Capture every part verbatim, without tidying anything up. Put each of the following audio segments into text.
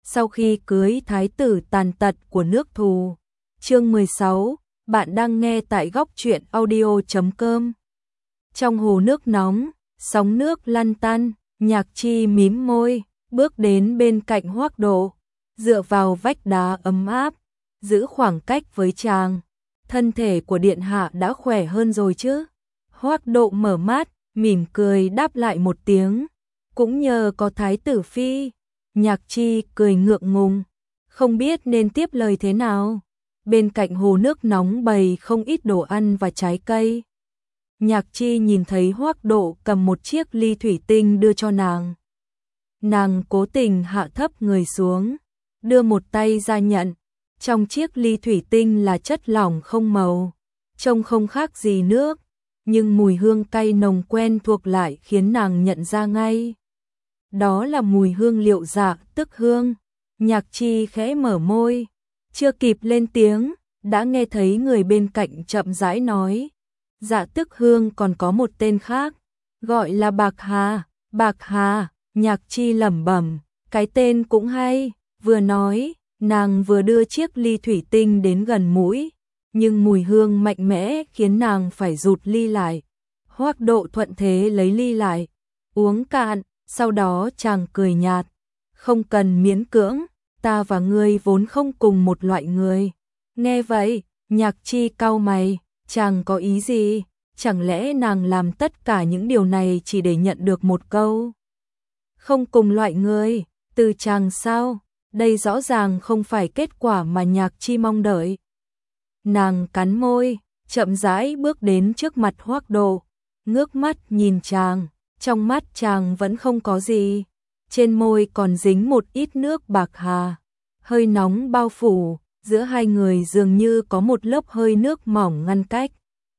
sau khi cưới thái tử tàn tật của nước thù. Chương mười sáu, bạn đang nghe tại góc truyện audio chấm com. Trong hồ nước nóng, sóng nước lăn tăn, Nhạc Chi mím môi, bước đến bên cạnh Hoắc Độ, dựa vào vách đá ấm áp, giữ khoảng cách với chàng. Thân thể của điện hạ đã khỏe hơn rồi chứ? Hoắc Độ mở mắt, mỉm cười đáp lại một tiếng, cũng nhờ có thái tử phi. Nhạc Chi cười ngượng ngùng, không biết nên tiếp lời thế nào. Bên cạnh hồ nước nóng bày không ít đồ ăn và trái cây. Nhạc Chi nhìn thấy Hoắc Độ cầm một chiếc ly thủy tinh đưa cho nàng. Nàng cố tình hạ thấp người xuống, đưa một tay ra nhận. Trong chiếc ly thủy tinh là chất lỏng không màu, trông không khác gì nước, nhưng mùi hương cay nồng quen thuộc lại khiến nàng nhận ra ngay. Đó là mùi hương liệu dạ tức hương. Nhạc Chi khẽ mở môi, chưa kịp lên tiếng, đã nghe thấy người bên cạnh chậm rãi nói. Dạ tức hương còn có một tên khác, gọi là bạc hà. Bạc hà, Nhạc Chi lẩm bẩm, cái tên cũng hay. Vừa nói, nàng vừa đưa chiếc ly thủy tinh đến gần mũi, nhưng mùi hương mạnh mẽ khiến nàng phải rụt ly lại. Hoắc Độ thuận thế lấy ly lại, uống cạn, sau đó chàng cười nhạt, không cần miễn cưỡng, ta và ngươi vốn không cùng một loại người. Nghe vậy, Nhạc Chi cau mày, chàng có ý gì? Chẳng lẽ nàng làm tất cả những điều này chỉ để nhận được một câu không cùng loại người từ chàng sao? Đây rõ ràng không phải kết quả mà Nhạc Chi mong đợi. Nàng cắn môi, chậm rãi bước đến trước mặt Hoắc Độ, ngước mắt nhìn chàng, trong mắt chàng vẫn không có gì, trên môi còn dính một ít nước bạc hà, hơi nóng bao phủ, giữa hai người dường như có một lớp hơi nước mỏng ngăn cách.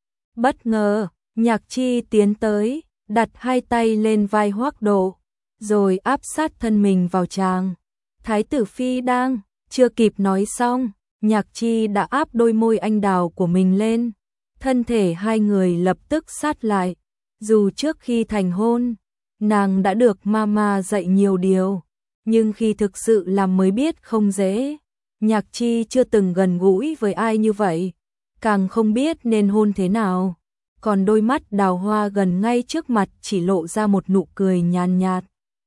Bất ngờ, Nhạc Chi tiến tới, đặt hai tay lên vai Hoắc Độ, rồi áp sát thân mình vào chàng. Thái tử phi đang, chưa kịp nói xong, Nhạc Chi đã áp đôi môi anh đào của mình lên. Thân thể hai người lập tức sát lại. Dù trước khi thành hôn, nàng đã được mama dạy nhiều điều, nhưng khi thực sự làm mới biết không dễ. Nhạc Chi chưa từng gần gũi với ai như vậy, càng không biết nên hôn thế nào. Còn đôi mắt đào hoa gần ngay trước mặt chỉ lộ ra một nụ cười nhàn nhạt.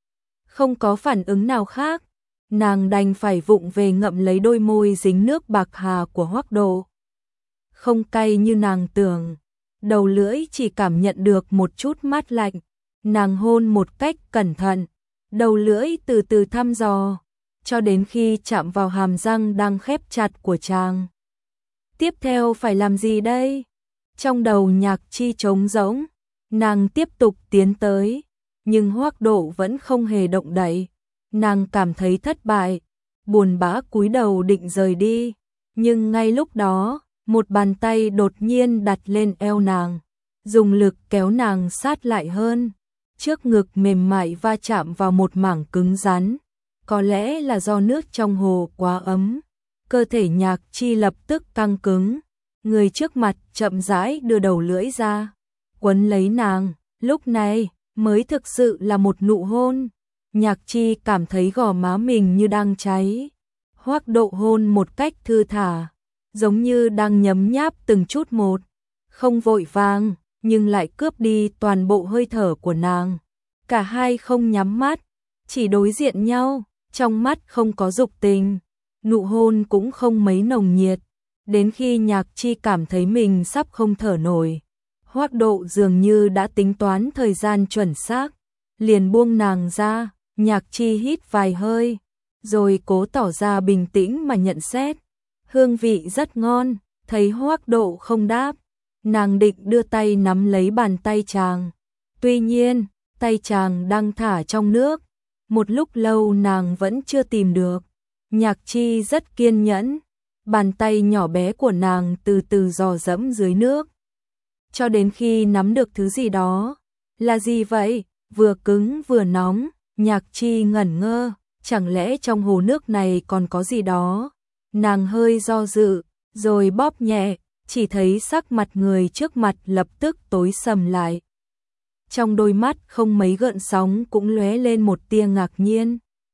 Không có phản ứng nào khác, nàng đành phải vụng về ngậm lấy đôi môi dính nước bạc hà của Hoắc Độ. Không cay như nàng tưởng, đầu lưỡi chỉ cảm nhận được một chút mát lạnh. Nàng hôn một cách cẩn thận, đầu lưỡi từ từ thăm dò, cho đến khi chạm vào hàm răng đang khép chặt của chàng. Tiếp theo phải làm gì đây? Trong đầu Nhạc Chi trống rỗng, nàng tiếp tục tiến tới, nhưng Hoắc Độ vẫn không hề động đậy. Nàng cảm thấy thất bại, buồn bã cúi đầu định rời đi, nhưng ngay lúc đó, một bàn tay đột nhiên đặt lên eo nàng, dùng lực kéo nàng sát lại hơn. Trước ngực mềm mại va chạm vào một mảng cứng rắn, có lẽ là do nước trong hồ quá ấm. Cơ thể Nhạc Chi lập tức căng cứng, người trước mặt chậm rãi đưa đầu lưỡi ra, quấn lấy nàng, lúc này mới thực sự là một nụ hôn. Nhạc Chi cảm thấy gò má mình như đang cháy. Hoắc Độ hôn một cách thư thả, giống như đang nhấm nháp từng chút một, không vội vàng, nhưng lại cướp đi toàn bộ hơi thở của nàng. Cả hai không nhắm mắt, chỉ đối diện nhau, trong mắt không có dục tình, nụ hôn cũng không mấy nồng nhiệt. Đến khi Nhạc Chi cảm thấy mình sắp không thở nổi, Hoắc Độ dường như đã tính toán thời gian chuẩn xác, liền buông nàng ra. Nhạc Chi hít vài hơi, rồi cố tỏ ra bình tĩnh mà nhận xét. Hương vị rất ngon. Thấy Hoắc Độ không đáp, nàng định đưa tay nắm lấy bàn tay chàng. Tuy nhiên, tay chàng đang thả trong nước. Một lúc lâu nàng vẫn chưa tìm được. Nhạc Chi rất kiên nhẫn, bàn tay nhỏ bé của nàng từ từ dò dẫm dưới nước, cho đến khi nắm được thứ gì đó. Là gì vậy? Vừa cứng vừa nóng. Nhạc Chi ngẩn ngơ, chẳng lẽ trong hồ nước này còn có gì đó? Nàng hơi do dự, rồi bóp nhẹ, chỉ thấy sắc mặt người trước mặt lập tức tối sầm lại. Trong đôi mắt không mấy gợn sóng cũng lóe lên một tia ngạc nhiên.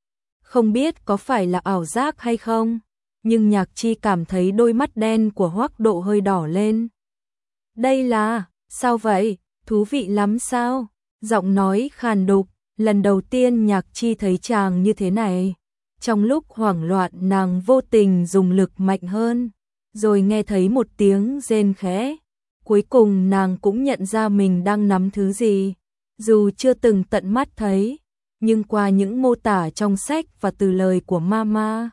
Không biết có phải là ảo giác hay không, nhưng Nhạc Chi cảm thấy đôi mắt đen của Hoắc Độ hơi đỏ lên. Đây là, sao vậy, thú vị lắm sao? Giọng nói khàn đục, lần đầu tiên Nhạc Chi thấy chàng như thế này. Trong lúc hoảng loạn nàng vô tình dùng lực mạnh hơn, rồi nghe thấy một tiếng rên khẽ. Cuối cùng nàng cũng nhận ra mình đang nắm thứ gì, dù chưa từng tận mắt thấy, nhưng qua những mô tả trong sách và từ lời của Mama,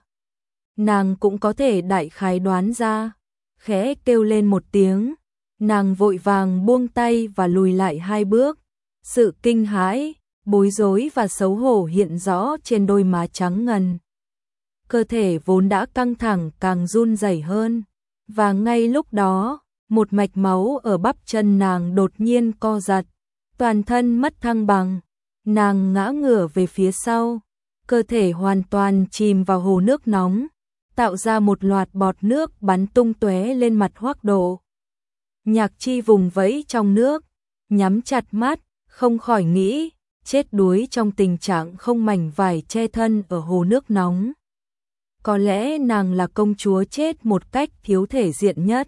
nàng cũng có thể đại khái đoán ra. Khẽ kêu lên một tiếng, nàng vội vàng buông tay và lùi lại hai bước. Sự kinh hãi, bối rối và xấu hổ hiện rõ trên đôi má trắng ngần. Cơ thể vốn đã căng thẳng càng run rẩy hơn, và ngay lúc đó, một mạch máu ở bắp chân nàng đột nhiên co giật, toàn thân mất thăng bằng, nàng ngã ngửa về phía sau, cơ thể hoàn toàn chìm vào hồ nước nóng, tạo ra một loạt bọt nước bắn tung tóe lên mặt Hoắc Độ. Nhạc Chi vùng vẫy trong nước, nhắm chặt mắt, không khỏi nghĩ, chết đuối trong tình trạng không mảnh vải che thân ở hồ nước nóng. Có lẽ nàng là công chúa chết một cách thiếu thể diện nhất.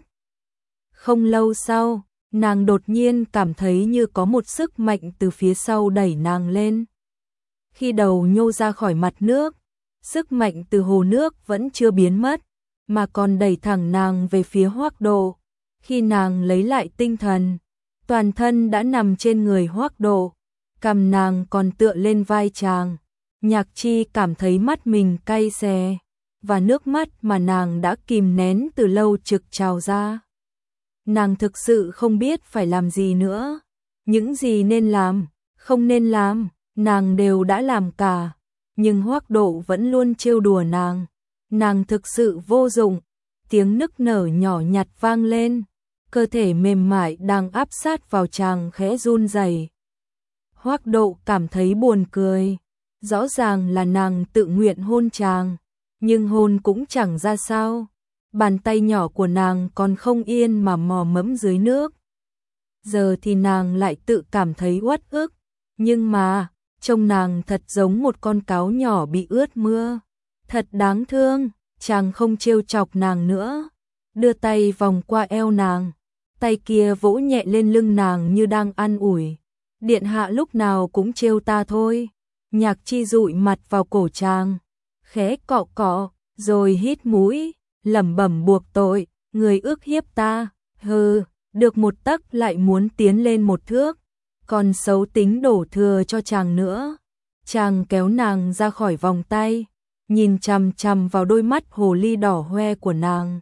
Không lâu sau, nàng đột nhiên cảm thấy như có một sức mạnh từ phía sau đẩy nàng lên. Khi đầu nhô ra khỏi mặt nước, sức mạnh từ hồ nước vẫn chưa biến mất, mà còn đẩy thẳng nàng về phía Hoắc Độ. Khi nàng lấy lại tinh thần, toàn thân đã nằm trên người Hoắc Độ, cằm nàng còn tựa lên vai chàng. Nhạc Chi cảm thấy mắt mình cay xè, và nước mắt mà nàng đã kìm nén từ lâu trực trào ra. Nàng thực sự không biết phải làm gì nữa. Những gì nên làm, không nên làm, nàng đều đã làm cả. Nhưng Hoắc Độ vẫn luôn trêu đùa nàng. Nàng thực sự vô dụng. Tiếng nức nở nhỏ nhặt vang lên. Cơ thể mềm mại đang áp sát vào chàng khẽ run rẩy. Hoắc Độ cảm thấy buồn cười. Rõ ràng là nàng tự nguyện hôn chàng, nhưng hôn cũng chẳng ra sao. Bàn tay nhỏ của nàng còn không yên mà mò mẫm dưới nước. Giờ thì nàng lại tự cảm thấy uất ức, nhưng mà, trông nàng thật giống một con cáo nhỏ bị ướt mưa. Thật đáng thương, chàng không trêu chọc nàng nữa. Đưa tay vòng qua eo nàng, tay kia vỗ nhẹ lên lưng nàng như đang an ủi. Điện hạ lúc nào cũng trêu ta thôi. Nhạc Chi dụi mặt vào cổ chàng, khẽ cọ cọ, rồi hít mũi, lẩm bẩm buộc tội, người ước hiếp ta, hừ, được một tấc lại muốn tiến lên một thước, còn xấu tính đổ thừa cho chàng nữa. Chàng kéo nàng ra khỏi vòng tay, nhìn chằm chằm vào đôi mắt hồ ly đỏ hoe của nàng.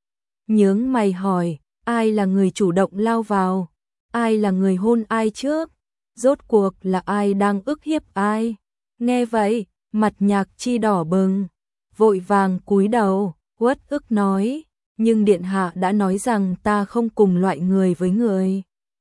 Nhướng mày hỏi, ai là người chủ động lao vào? Ai là người hôn ai trước? Rốt cuộc là ai đang ức hiếp ai? Nghe vậy, mặt Nhạc Chi đỏ bừng, vội vàng cúi đầu, uất ức nói, nhưng điện hạ đã nói rằng ta không cùng loại người với người.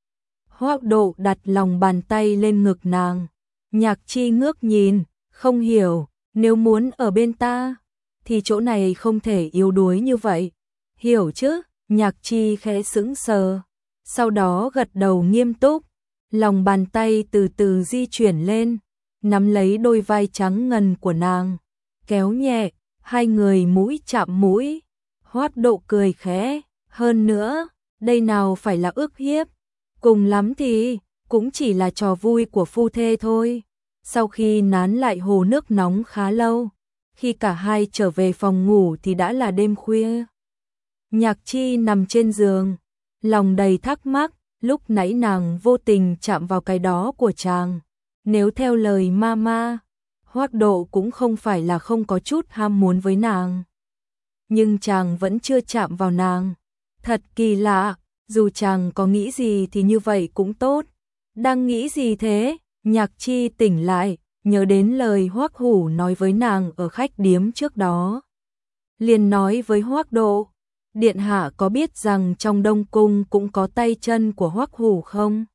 Hoắc Độ đặt lòng bàn tay lên ngực nàng. Nhạc Chi ngước nhìn, không hiểu, nếu muốn ở bên ta, thì chỗ này không thể yếu đuối như vậy. Hiểu chứ? Nhạc Chi khẽ sững sờ, sau đó gật đầu nghiêm túc, lòng bàn tay từ từ di chuyển lên, nắm lấy đôi vai trắng ngần của nàng, kéo nhẹ, hai người mũi chạm mũi. Hoắc Độ cười khẽ, hơn nữa, đây nào phải là ức hiếp, cùng lắm thì cũng chỉ là trò vui của phu thê thôi. Sau khi nán lại hồ nước nóng khá lâu, khi cả hai trở về phòng ngủ thì đã là đêm khuya. Nhạc Chi nằm trên giường, lòng đầy thắc mắc, lúc nãy nàng vô tình chạm vào cái đó của chàng. Nếu theo lời Mama, Hoắc Độ cũng không phải là không có chút ham muốn với nàng. Nhưng chàng vẫn chưa chạm vào nàng. Thật kỳ lạ, dù chàng có nghĩ gì thì như vậy cũng tốt. Đang nghĩ gì thế? Nhạc Chi tỉnh lại, nhớ đến lời Hoắc Hủ nói với nàng ở khách điếm trước đó. Liền nói với Hoắc Độ, điện hạ có biết rằng trong Đông Cung cũng có tay chân của Hoắc Hủ không?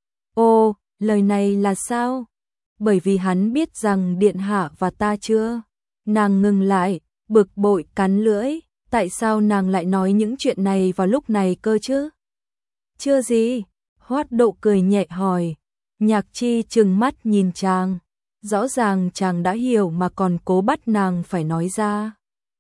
Ô, lời này là sao? Bởi vì hắn biết rằng điện hạ và ta chưa. Nàng ngừng lại, bực bội cắn lưỡi, tại sao nàng lại nói những chuyện này vào lúc này cơ chứ? Chưa gì? Hoắc Độ cười nhẹ hỏi. Nhạc Chi trừng mắt nhìn chàng, rõ ràng chàng đã hiểu mà còn cố bắt nàng phải nói ra.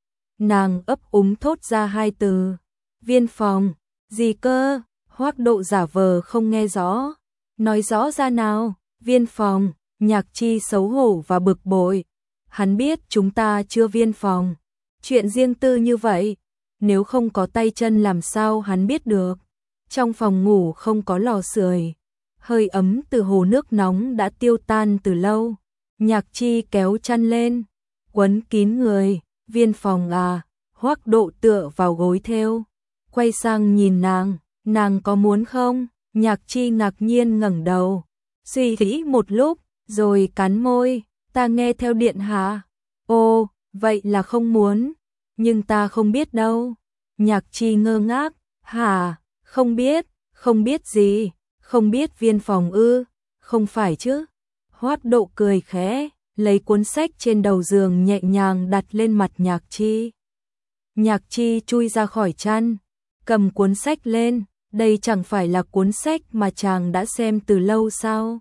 Nàng ấp úng thốt ra hai từ, viên phòng, gì cơ? Hoắc Độ giả vờ không nghe rõ, nói rõ ra nào, viên phòng. Nhạc Chi xấu hổ và bực bội, hắn biết chúng ta chưa viên phòng, chuyện riêng tư như vậy, nếu không có tay chân làm sao hắn biết được. Trong phòng ngủ không có lò sưởi, hơi ấm từ hồ nước nóng đã tiêu tan từ lâu. Nhạc Chi kéo chăn lên, quấn kín người, viên phòng à? Hoắc Độ tựa vào gối thêu, quay sang nhìn nàng, nàng có muốn không? Nhạc Chi ngạc nhiên ngẩng đầu, suy nghĩ một lúc, rồi cắn môi, ta nghe theo điện hạ. Ồ, vậy là không muốn, nhưng ta không biết đâu. Nhạc Chi ngơ ngác, hả, không biết, không biết gì, không biết viên phòng ư, không phải chứ. Hoắc Độ cười khẽ, lấy cuốn sách trên đầu giường nhẹ nhàng đặt lên mặt Nhạc Chi. Nhạc Chi chui ra khỏi chăn, cầm cuốn sách lên, đây chẳng phải là cuốn sách mà chàng đã xem từ lâu sao?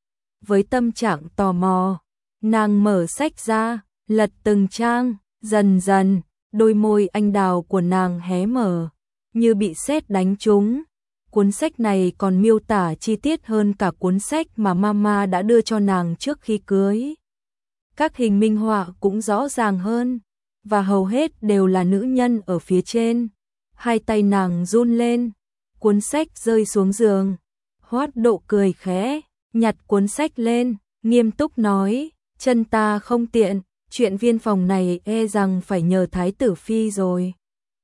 Với tâm trạng tò mò, nàng mở sách ra, lật từng trang, dần dần, đôi môi anh đào của nàng hé mở, như bị sét đánh trúng. Cuốn sách này còn miêu tả chi tiết hơn cả cuốn sách mà mama đã đưa cho nàng trước khi cưới. Các hình minh họa cũng rõ ràng hơn, và hầu hết đều là nữ nhân ở phía trên. Hai tay nàng run lên, cuốn sách rơi xuống giường. Hoắc Độ cười khẽ, nhặt cuốn sách lên, nghiêm túc nói, chân ta không tiện, chuyện viên phòng này e rằng phải nhờ Thái tử phi rồi.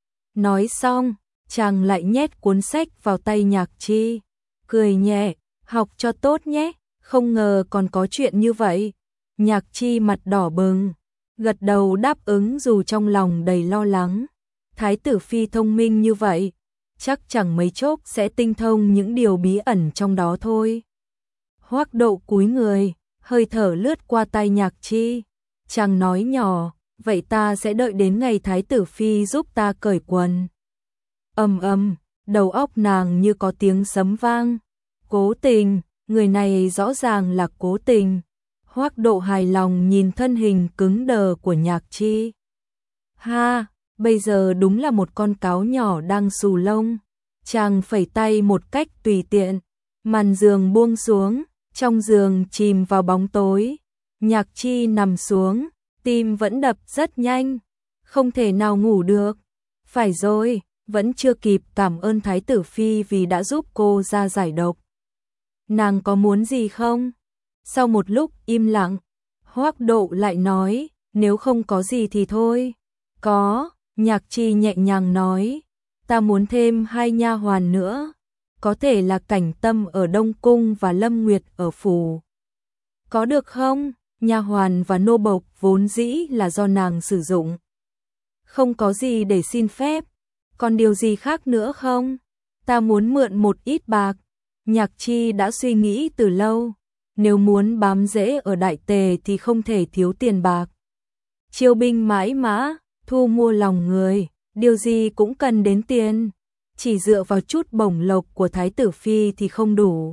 Nói xong, chàng lại nhét cuốn sách vào tay Nhạc Chi, cười nhẹ, học cho tốt nhé, không ngờ còn có chuyện như vậy. Nhạc Chi mặt đỏ bừng, gật đầu đáp ứng dù trong lòng đầy lo lắng. Thái tử phi thông minh như vậy, chắc chẳng mấy chốc sẽ tinh thông những điều bí ẩn trong đó thôi. Hoắc Độ cúi người, hơi thở lướt qua tay Nhạc Chi, chàng nói nhỏ, vậy ta sẽ đợi đến ngày Thái tử phi giúp ta cởi quần. Ầm ầm, đầu óc nàng như có tiếng sấm vang. Cố tình, người này rõ ràng là cố tình. Hoắc Độ hài lòng nhìn thân hình cứng đờ của Nhạc Chi. Ha, bây giờ đúng là một con cáo nhỏ đang xù lông. Chàng phẩy tay một cách tùy tiện, màn giường buông xuống, trong giường chìm vào bóng tối. Nhạc Chi nằm xuống, tim vẫn đập rất nhanh, không thể nào ngủ được. Phải rồi, vẫn chưa kịp cảm ơn Thái tử phi vì đã giúp cô ra giải độc. Nàng có muốn gì không? Sau một lúc im lặng, Hoắc Độ lại nói, nếu không có gì thì thôi. Có, Nhạc Chi nhẹ nhàng nói, ta muốn thêm hai nha hoàn nữa, có thể là Cảnh Tâm ở Đông Cung và Lâm Nguyệt ở phủ. Có được không? Nha hoàn và nô bộc vốn dĩ là do nàng sử dụng, không có gì để xin phép. Còn điều gì khác nữa không? Ta muốn mượn một ít bạc. Nhạc Chi đã suy nghĩ từ lâu, nếu muốn bám rễ ở Đại Tề thì không thể thiếu tiền bạc. Chiêu binh mãi mã, thu mua lòng người, điều gì cũng cần đến tiền. Chỉ dựa vào chút bổng lộc của Thái tử phi thì không đủ.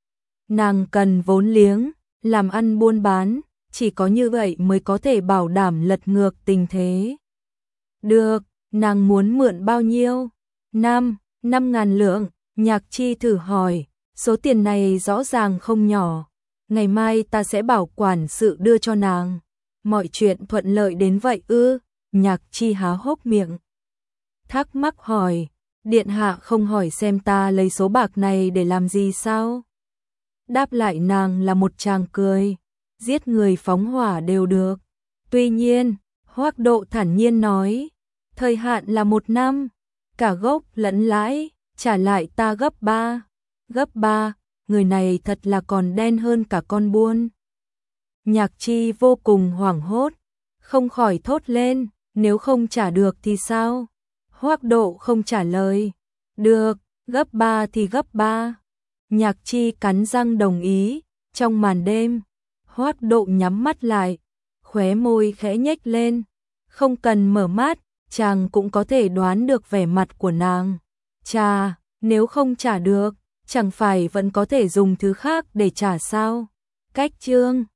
Nàng cần vốn liếng, làm ăn buôn bán, chỉ có như vậy mới có thể bảo đảm lật ngược tình thế. Được, nàng muốn mượn bao nhiêu? Năm, năm ngàn lượng. Nhạc Chi thử hỏi, số tiền này rõ ràng không nhỏ. Ngày mai ta sẽ bảo quản sự đưa cho nàng. Mọi chuyện thuận lợi đến vậy ư? Nhạc Chi há hốc miệng, thắc mắc hỏi, điện hạ không hỏi xem ta lấy số bạc này để làm gì sao? Đáp lại nàng là một tràng cười, giết người phóng hỏa đều được. Tuy nhiên, Hoắc Độ thản nhiên nói, thời hạn là một năm, cả gốc lẫn lãi, trả lại ta gấp ba. Gấp ba, người này thật là còn đen hơn cả con buôn. Nhạc Chi vô cùng hoảng hốt, không khỏi thốt lên, nếu không trả được thì sao? Hoắc Độ không trả lời, được, gấp ba thì gấp ba. Nhạc Chi cắn răng đồng ý. Trong màn đêm, Hoắc Độ nhắm mắt lại, khóe môi khẽ nhếch lên, không cần mở mắt, chàng cũng có thể đoán được vẻ mặt của nàng. Chà, nếu không trả được, chẳng phải vẫn có thể dùng thứ khác để trả sao? Cách chương